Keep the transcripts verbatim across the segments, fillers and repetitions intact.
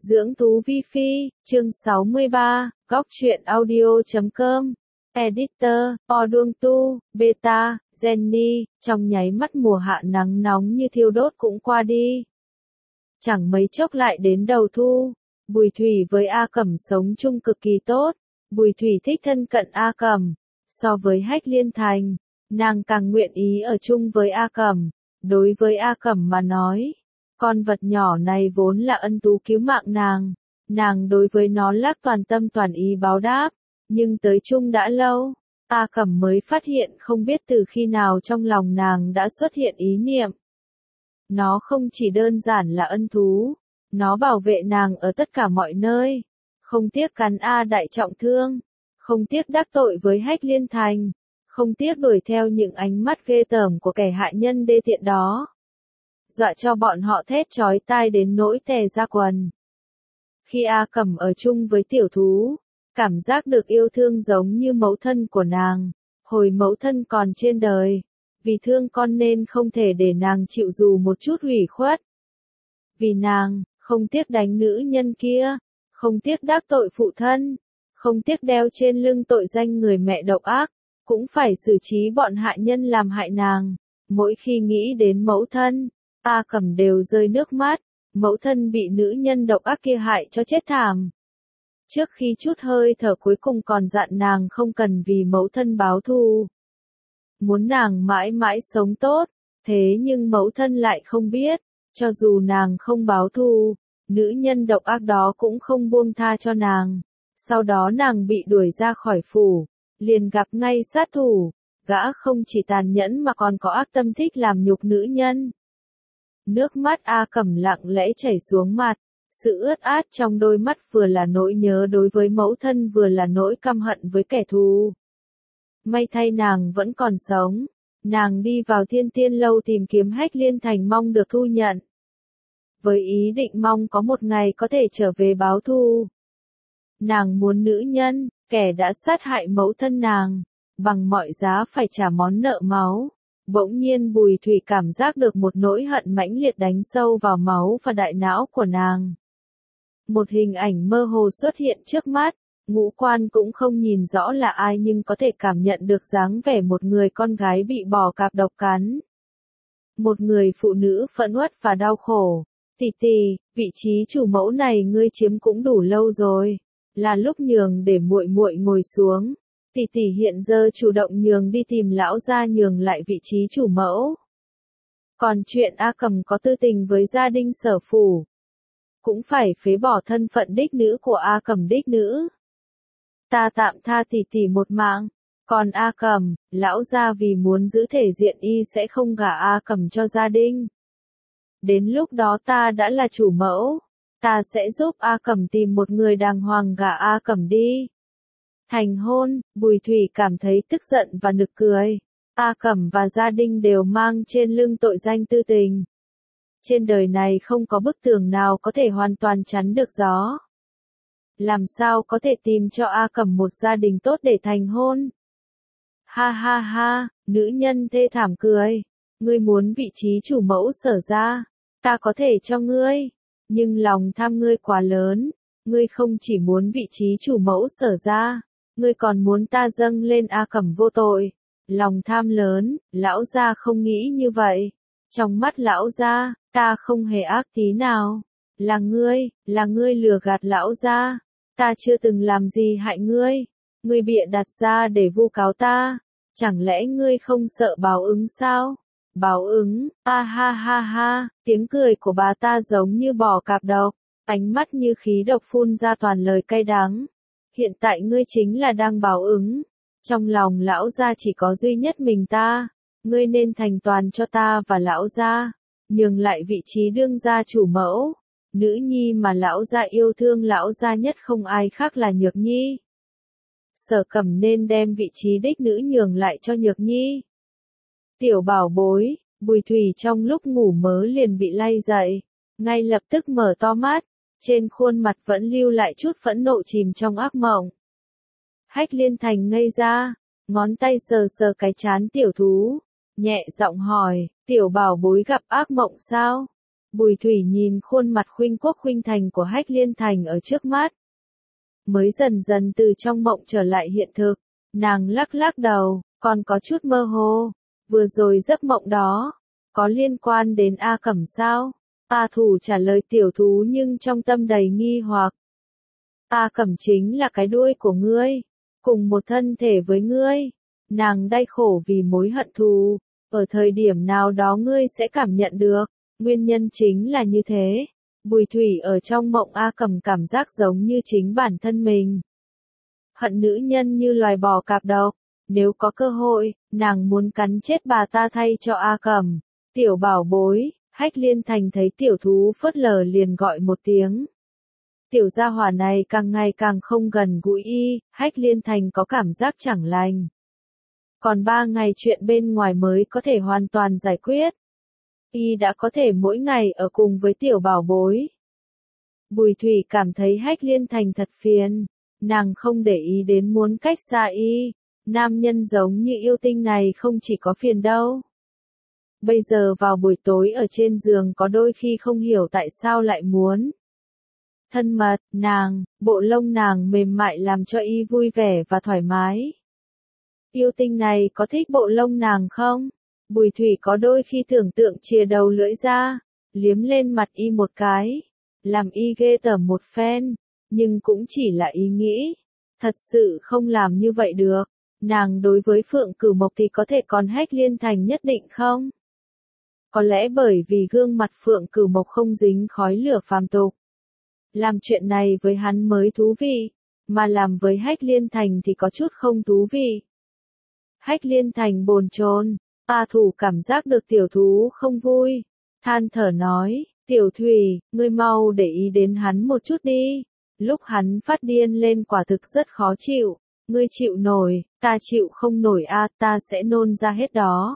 Dưỡng thú vi phi, chương sáu mươi ba, góc truyện audio chấm com. Editor, Odung Tu, Beta, Jenny, trong nháy mắt mùa hạ nắng nóng như thiêu đốt cũng qua đi. Chẳng mấy chốc lại đến đầu thu, Bùi Thủy với A Cẩm sống chung cực kỳ tốt, Bùi Thủy thích thân cận A Cẩm, so với Hách Liên Thành, nàng càng nguyện ý ở chung với A Cẩm, đối với A Cẩm mà nói. Con vật nhỏ này vốn là ân tú cứu mạng nàng, nàng đối với nó lác toàn tâm toàn ý báo đáp, nhưng tới chung đã lâu, A Cẩm mới phát hiện không biết từ khi nào trong lòng nàng đã xuất hiện ý niệm. Nó không chỉ đơn giản là ân thú, nó bảo vệ nàng ở tất cả mọi nơi, không tiếc cắn A Đại trọng thương, không tiếc đắc tội với Hách Liên Thành, không tiếc đuổi theo những ánh mắt ghê tởm của kẻ hại nhân đê tiện đó. Dọa cho bọn họ thét chói tai đến nỗi tè ra quần. Khi A Cẩm ở chung với tiểu thú, cảm giác được yêu thương giống như mẫu thân của nàng, hồi mẫu thân còn trên đời, vì thương con nên không thể để nàng chịu dù một chút ủy khuất. Vì nàng, không tiếc đánh nữ nhân kia, không tiếc đắc tội phụ thân, không tiếc đeo trên lưng tội danh người mẹ độc ác, cũng phải xử trí bọn hại nhân làm hại nàng. Mỗi khi nghĩ đến mẫu thân, A Cẩm đều rơi nước mắt, mẫu thân bị nữ nhân độc ác kia hại cho chết thảm. Trước khi chút hơi thở cuối cùng còn dặn nàng không cần vì mẫu thân báo thù. Muốn nàng mãi mãi sống tốt, thế nhưng mẫu thân lại không biết, cho dù nàng không báo thù, nữ nhân độc ác đó cũng không buông tha cho nàng. Sau đó nàng bị đuổi ra khỏi phủ, liền gặp ngay sát thủ, gã không chỉ tàn nhẫn mà còn có ác tâm thích làm nhục nữ nhân. Nước mắt A Cẩm lặng lẽ chảy xuống mặt, sự ướt át trong đôi mắt vừa là nỗi nhớ đối với mẫu thân vừa là nỗi căm hận với kẻ thù. May thay nàng vẫn còn sống, nàng đi vào Thiên Tiên Lâu tìm kiếm Hách Liên Thành mong được thu nhận. Với ý định mong có một ngày có thể trở về báo thù. Nàng muốn nữ nhân, kẻ đã sát hại mẫu thân nàng, bằng mọi giá phải trả món nợ máu. Bỗng nhiên Bùi Thủy cảm giác được một nỗi hận mãnh liệt đánh sâu vào máu và đại não của nàng. Một hình ảnh mơ hồ xuất hiện trước mắt, ngũ quan cũng không nhìn rõ là ai nhưng có thể cảm nhận được dáng vẻ một người con gái bị bò cạp độc cắn. Một người phụ nữ phẫn uất và đau khổ. Tỷ tỷ, vị trí chủ mẫu này ngươi chiếm cũng đủ lâu rồi, là lúc nhường để muội muội ngồi xuống. Tỷ tỷ hiện giờ chủ động nhường đi tìm lão gia nhường lại vị trí chủ mẫu. Còn chuyện A Cẩm có tư tình với gia đình Sở phủ, cũng phải phế bỏ thân phận đích nữ của A Cẩm đích nữ. Ta tạm tha tỷ tỷ một mạng, còn A Cẩm, lão gia vì muốn giữ thể diện y sẽ không gả A Cẩm cho gia đình. Đến lúc đó ta đã là chủ mẫu, ta sẽ giúp A Cẩm tìm một người đàng hoàng gả A Cẩm đi. Thành hôn, Bùi Thủy cảm thấy tức giận và nực cười. A Cẩm và gia đình đều mang trên lưng tội danh tư tình. Trên đời này không có bức tường nào có thể hoàn toàn chắn được gió. Làm sao có thể tìm cho A Cẩm một gia đình tốt để thành hôn? Ha ha ha, nữ nhân thê thảm cười. Ngươi muốn vị trí chủ mẫu Sở gia, ta có thể cho ngươi. Nhưng lòng tham ngươi quá lớn. Ngươi không chỉ muốn vị trí chủ mẫu Sở gia, ngươi còn muốn ta dâng lên A Cẩm vô tội. Lòng tham lớn, lão gia không nghĩ như vậy. Trong mắt lão gia, ta không hề ác tí nào. Là ngươi, là ngươi lừa gạt lão gia. Ta chưa từng làm gì hại ngươi. Ngươi bịa đặt ra để vu cáo ta. Chẳng lẽ ngươi không sợ báo ứng sao? Báo ứng, a ha ha ha, tiếng cười của bà ta giống như bò cạp độc, ánh mắt như khí độc phun ra toàn lời cay đắng. Hiện tại ngươi chính là đang báo ứng. Trong lòng lão gia chỉ có duy nhất mình ta. Ngươi nên thành toàn cho ta và lão gia, nhường lại vị trí đương gia chủ mẫu. Nữ nhi mà lão gia yêu thương lão gia nhất không ai khác là Nhược Nhi. Sở Cẩm nên đem vị trí đích nữ nhường lại cho Nhược Nhi. Tiểu bảo bối, Bùi Thủy trong lúc ngủ mớ liền bị lay dậy, ngay lập tức mở to mắt, trên khuôn mặt vẫn lưu lại chút phẫn nộ chìm trong ác mộng. Hách Liên Thành ngây ra, ngón tay sờ sờ cái trán tiểu thú, nhẹ giọng hỏi, tiểu bảo bối gặp ác mộng sao? Bùi Thủy nhìn khuôn mặt khuynh quốc khuynh thành của Hách Liên Thành ở trước mắt. Mới dần dần từ trong mộng trở lại hiện thực, nàng lắc lắc đầu, còn có chút mơ hồ. Vừa rồi giấc mộng đó, có liên quan đến A Cẩm sao? A Thủ trả lời tiểu thú nhưng trong tâm đầy nghi hoặc. A Cẩm chính là cái đuôi của ngươi, cùng một thân thể với ngươi. Nàng đau khổ vì mối hận thù, ở thời điểm nào đó ngươi sẽ cảm nhận được, nguyên nhân chính là như thế. Bùi Thủy ở trong mộng A Cẩm cảm giác giống như chính bản thân mình. Hận nữ nhân như loài bò cạp độc, nếu có cơ hội, nàng muốn cắn chết bà ta thay cho A Cẩm. Tiểu bảo bối, Hách Liên Thành thấy tiểu thú phớt lờ liền gọi một tiếng. Tiểu gia hỏa này càng ngày càng không gần gũi y, Hách Liên Thành có cảm giác chẳng lành. Còn ba ngày chuyện bên ngoài mới có thể hoàn toàn giải quyết. Y đã có thể mỗi ngày ở cùng với tiểu bảo bối. Bùi Thủy cảm thấy Hách Liên Thành thật phiền, nàng không để ý đến muốn cách xa y. Nam nhân giống như yêu tinh này không chỉ có phiền đâu. Bây giờ vào buổi tối ở trên giường có đôi khi không hiểu tại sao lại muốn thân mật, nàng, bộ lông nàng mềm mại làm cho y vui vẻ và thoải mái. Yêu tinh này có thích bộ lông nàng không? Bùi Thủy có đôi khi tưởng tượng chìa đầu lưỡi ra, liếm lên mặt y một cái, làm y ghê tởm một phen, nhưng cũng chỉ là ý nghĩ, thật sự không làm như vậy được. Nàng đối với Phượng Cửu Mộc thì có thể còn Hách Liên Thành nhất định không? Có lẽ bởi vì gương mặt Phượng Cửu Mộc không dính khói lửa phàm tục. Làm chuyện này với hắn mới thú vị, mà làm với Hách Liên Thành thì có chút không thú vị. Hách Liên Thành bồn chồn, A Thủ cảm giác được tiểu thú không vui, than thở nói, tiểu Thủy, ngươi mau để ý đến hắn một chút đi, lúc hắn phát điên lên quả thực rất khó chịu, ngươi chịu nổi, ta chịu không nổi a, ta sẽ nôn ra hết đó.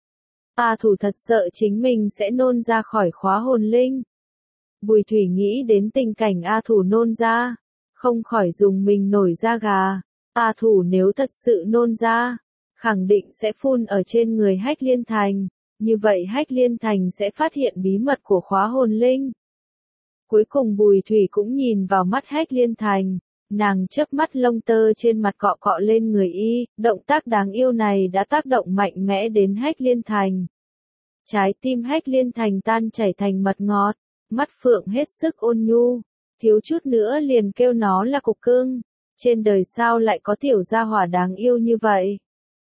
A Thủ thật sợ chính mình sẽ nôn ra khỏi khóa hồn linh. Bùi Thủy nghĩ đến tình cảnh A Thủ nôn ra, không khỏi dùng mình nổi da gà. A Thủ nếu thật sự nôn ra, khẳng định sẽ phun ở trên người Hách Liên Thành, như vậy Hách Liên Thành sẽ phát hiện bí mật của khóa hồn linh. Cuối cùng Bùi Thủy cũng nhìn vào mắt Hách Liên Thành, nàng chớp mắt lông tơ trên mặt cọ cọ lên người y, động tác đáng yêu này đã tác động mạnh mẽ đến Hách Liên Thành. Trái tim Hách Liên Thành tan chảy thành mật ngọt, mắt phượng hết sức ôn nhu, thiếu chút nữa liền kêu nó là cục cưng, trên đời sao lại có tiểu gia hỏa đáng yêu như vậy.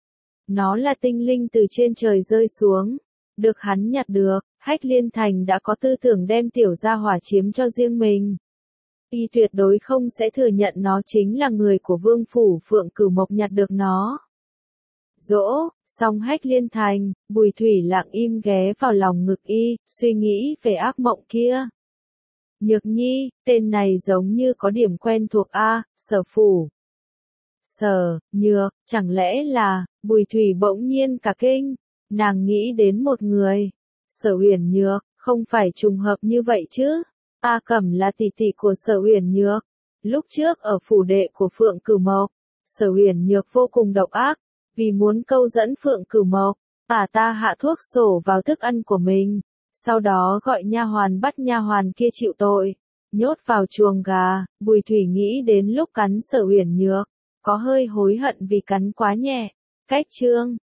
Nó là tinh linh từ trên trời rơi xuống, được hắn nhặt được, Hách Liên Thành đã có tư tưởng đem tiểu gia hỏa chiếm cho riêng mình. Y tuyệt đối không sẽ thừa nhận nó chính là người của vương phủ Phượng Cửu Mộc nhặt được nó. Dỗ, xong Hách Liên Thành, Bùi Thủy lặng im ghé vào lòng ngực y, suy nghĩ về ác mộng kia. Nhược Nhi, tên này giống như có điểm quen thuộc a, Sở phủ. Sở, Nhược, chẳng lẽ là, Bùi Thủy bỗng nhiên cả kinh, nàng nghĩ đến một người. Sở Uyển Nhược, không phải trùng hợp như vậy chứ? A Cẩm là tỷ tỷ của Sở Uyển Nhược. Lúc trước ở phủ đệ của Phượng Cửu Mộc, Sở Uyển Nhược vô cùng độc ác, vì muốn câu dẫn Phượng Cửu Mộc, bà ta hạ thuốc sổ vào thức ăn của mình, sau đó gọi nha hoàn bắt nha hoàn kia chịu tội, nhốt vào chuồng gà. Bùi Thủy nghĩ đến lúc cắn Sở Uyển Nhược, có hơi hối hận vì cắn quá nhẹ. Cách chương